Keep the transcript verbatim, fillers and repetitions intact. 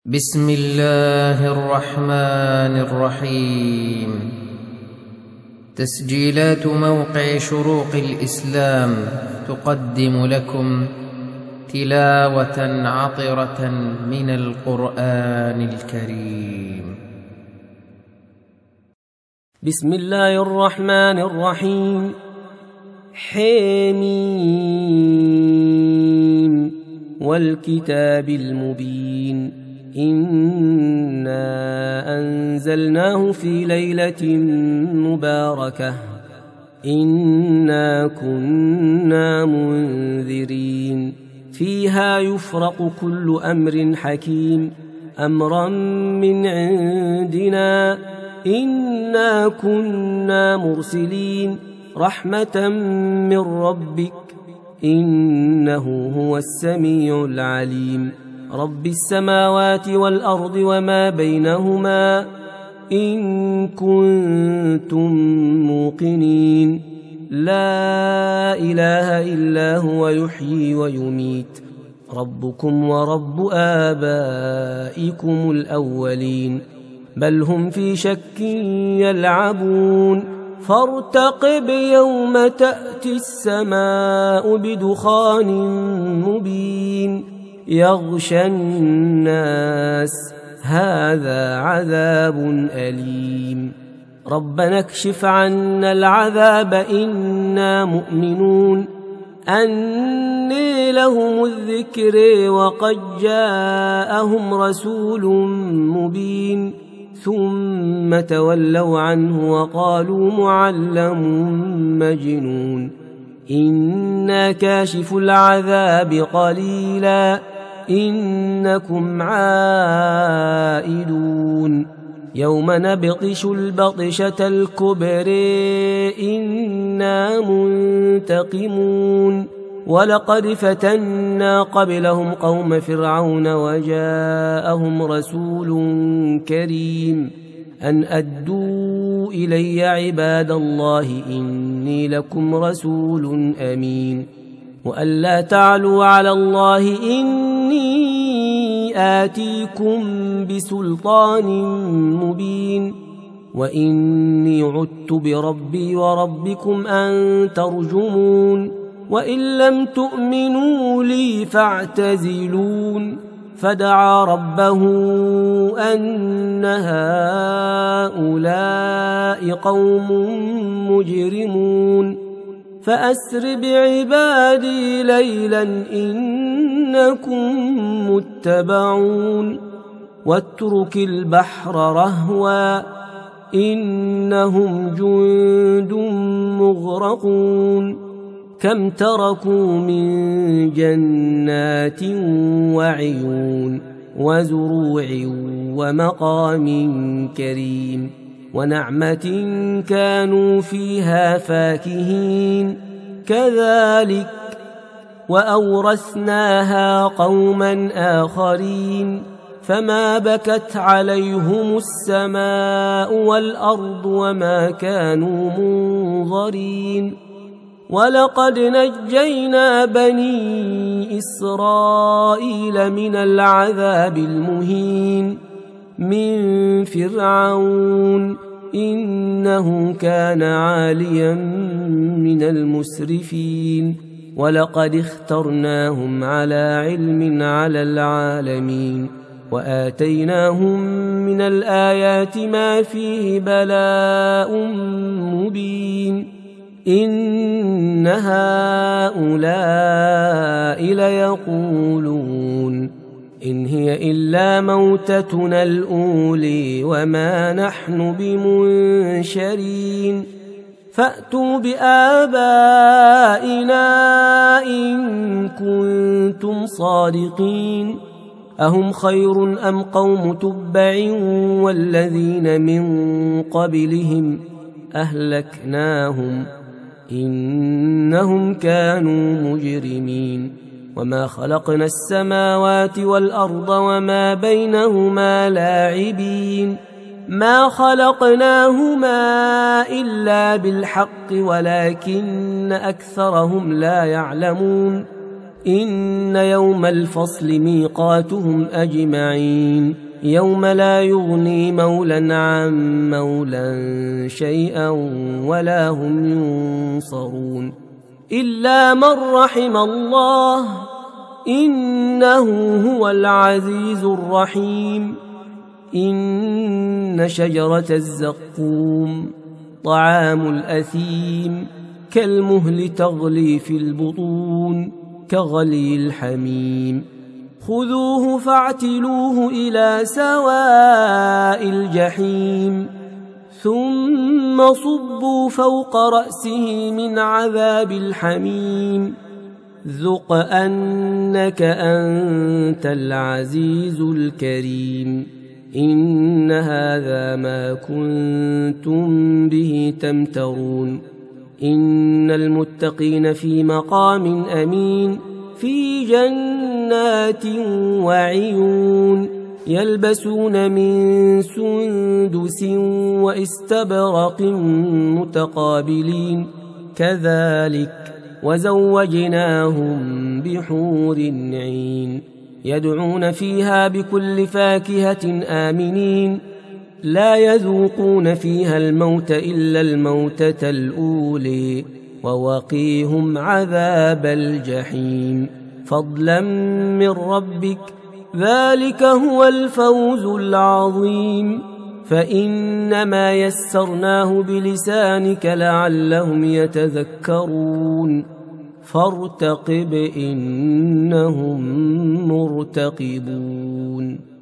بسم الله الرحمن الرحيم. تسجيلات موقع شروق الإسلام تقدم لكم تلاوة عطرة من القرآن الكريم. بسم الله الرحمن الرحيم. حميم والكتاب المبين، إنا أنزلناه في ليلة مباركة إنا كنا منذرين فيها يفرق كل أمر حكيم أمرا من عندنا إنا كنا مرسلين رحمة من ربك إنه هو السميع العليم. رب السماوات والأرض وما بينهما إن كنتم موقنين لا إله إلا هو يحيي ويميت ربكم ورب آبائكم الأولين بل هم في شك يلعبون فارتقب يوم تأتي السماء بدخان مبين يغشى الناس هذا عذاب أليم ربنا اكشف عنا العذاب إنا مؤمنون أني لهم الذكر وقد جاءهم رسول مبين ثم تولوا عنه وقالوا معلم مجنون إنا كاشف العذاب قليلا إنكم عائدون يوم نبطش البطشة الكبر إنا منتقمون ولقد فتنا قبلهم قوم فرعون وجاءهم رسول كريم أن أدوا إلي عباد الله إني لكم رسول أمين وأن لا تعلوا على الله إني آتيكم بسلطان مبين وإني عدت بربي وربكم أن ترجمون وإن لم تؤمنوا لي فاعتزلون فدعا ربه أن هؤلاء قوم مجرمون فأسر بعبادي ليلا إنكم متبعون واترك البحر رهوا إنهم جند مغرقون كم تركوا من جنات وعيون وزروع ومقام كريم ونعمة كانوا فيها فاكهين كذلك وأورثناها قوما آخرين فما بكت عليهم السماء والأرض وما كانوا منظرين ولقد نجينا بني إسرائيل من العذاب المهين من فرعون إنه كان عاليا من المسرفين ولقد اخترناهم على علم على العالمين وآتيناهم من الآيات ما فيه بلاء مبين إن هؤلاء ليقولون إن هي إلا موتتنا الأولي وما نحن بمنشرين فأتوا بآبائنا إن كنتم صادقين أهم خير أم قوم تبع والذين من قبلهم أهلكناهم إنهم كانوا مجرمين وما خلقنا السماوات والأرض وما بينهما لاعبين ما خلقناهما إلا بالحق ولكن أكثرهم لا يعلمون إن يوم الفصل ميقاتهم أجمعين يوم لا يغني مولا عن مولا شيئا ولا هم ينصرون إلا من رحم الله إنه هو العزيز الرحيم إن شجرة الزقوم طعام الأثيم كالمهل تغلي في البطون كغلي الحميم خذوه فاعتلوه إلى سواء الجحيم ثم صبوا فوق رأسه من عذاب الحميم ذق أنك أنت العزيز الكريم إن هذا ما كنتم به تمترون إن المتقين في مقام أمين في جنات وعيون يلبسون من سندس واستبرق متقابلين كذلك وزوجناهم بحور عين يدعون فيها بكل فاكهة آمنين لا يذوقون فيها الموت إلا الموتة الأولي ووقيهم عذاب الجحيم فضلا من ربك ذلك هو الفوز العظيم فإنما يسرناه بلسانك لعلهم يتذكرون فارتقب إنهم مرتقبون.